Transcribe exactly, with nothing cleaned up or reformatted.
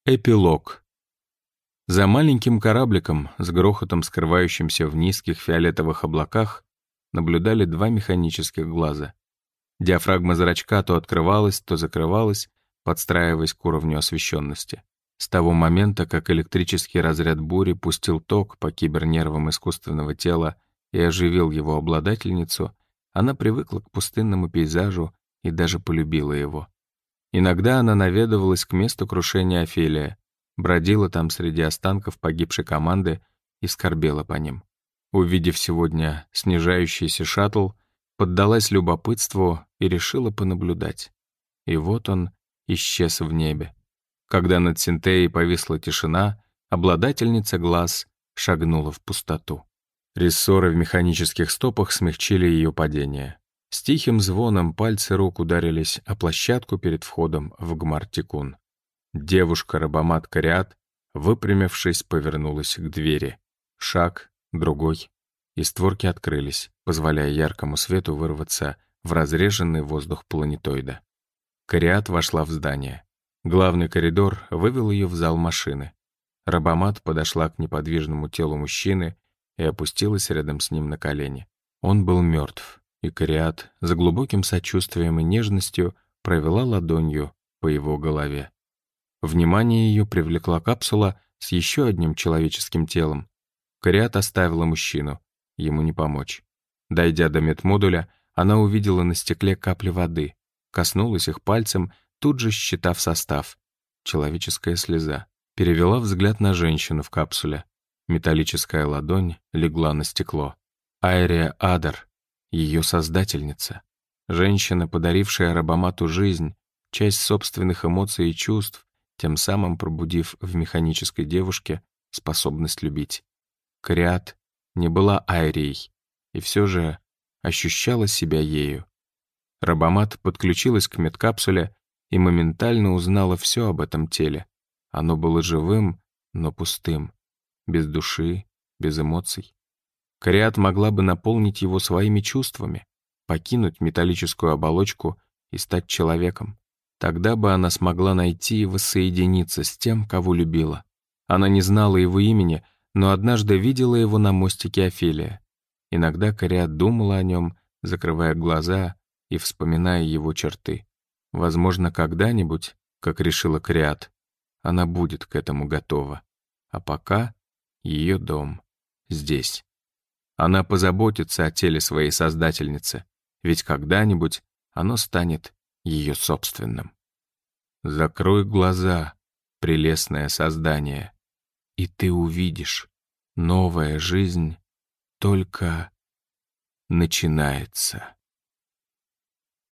Эпилог. За маленьким корабликом, с грохотом скрывающимся в низких фиолетовых облаках, наблюдали два механических глаза. Диафрагма зрачка то открывалась, то закрывалась, подстраиваясь к уровню освещенности. С того момента, как электрический разряд бури пустил ток по кибернервам искусственного тела и оживил его обладательницу, она привыкла к пустынному пейзажу и даже полюбила его. Иногда она наведывалась к месту крушения Офелия, бродила там среди останков погибшей команды и скорбела по ним. Увидев сегодня снижающийся шаттл, поддалась любопытству и решила понаблюдать. И вот он исчез в небе. Когда над Синтеей повисла тишина, обладательница глаз шагнула в пустоту. Рессоры в механических стопах смягчили ее падение. С тихим звоном пальцы рук ударились о площадку перед входом в Гмар-Тикун. Девушка-рабомат Кариат, выпрямившись, повернулась к двери. Шаг, другой, и створки открылись, позволяя яркому свету вырваться в разреженный воздух планетоида. Кариат вошла в здание. Главный коридор вывел ее в зал машины. Рабомат подошла к неподвижному телу мужчины и опустилась рядом с ним на колени. Он был мертв. И Кариат за глубоким сочувствием и нежностью провела ладонью по его голове. Внимание ее привлекла капсула с еще одним человеческим телом. Кариат оставила мужчину, ему не помочь. Дойдя до медмодуля, она увидела на стекле капли воды, коснулась их пальцем, тут же считав состав. Человеческая слеза. Перевела взгляд на женщину в капсуле. Металлическая ладонь легла на стекло. Айрия Адар. Ее создательница, женщина, подарившая рабомату жизнь, часть собственных эмоций и чувств, тем самым пробудив в механической девушке способность любить. Кариат не была Айрией, и все же ощущала себя ею. Рабомат подключилась к медкапсуле и моментально узнала все об этом теле. Оно было живым, но пустым, без души, без эмоций. Кариат могла бы наполнить его своими чувствами, покинуть металлическую оболочку и стать человеком. Тогда бы она смогла найти и воссоединиться с тем, кого любила. Она не знала его имени, но однажды видела его на мостике Офелия. Иногда Кариат думала о нем, закрывая глаза и вспоминая его черты. Возможно, когда-нибудь, как решила Кариат, она будет к этому готова. А пока ее дом здесь. Она позаботится о теле своей создательницы, ведь когда-нибудь оно станет ее собственным. Закрой глаза, прелестное создание, и ты увидишь, новая жизнь только начинается.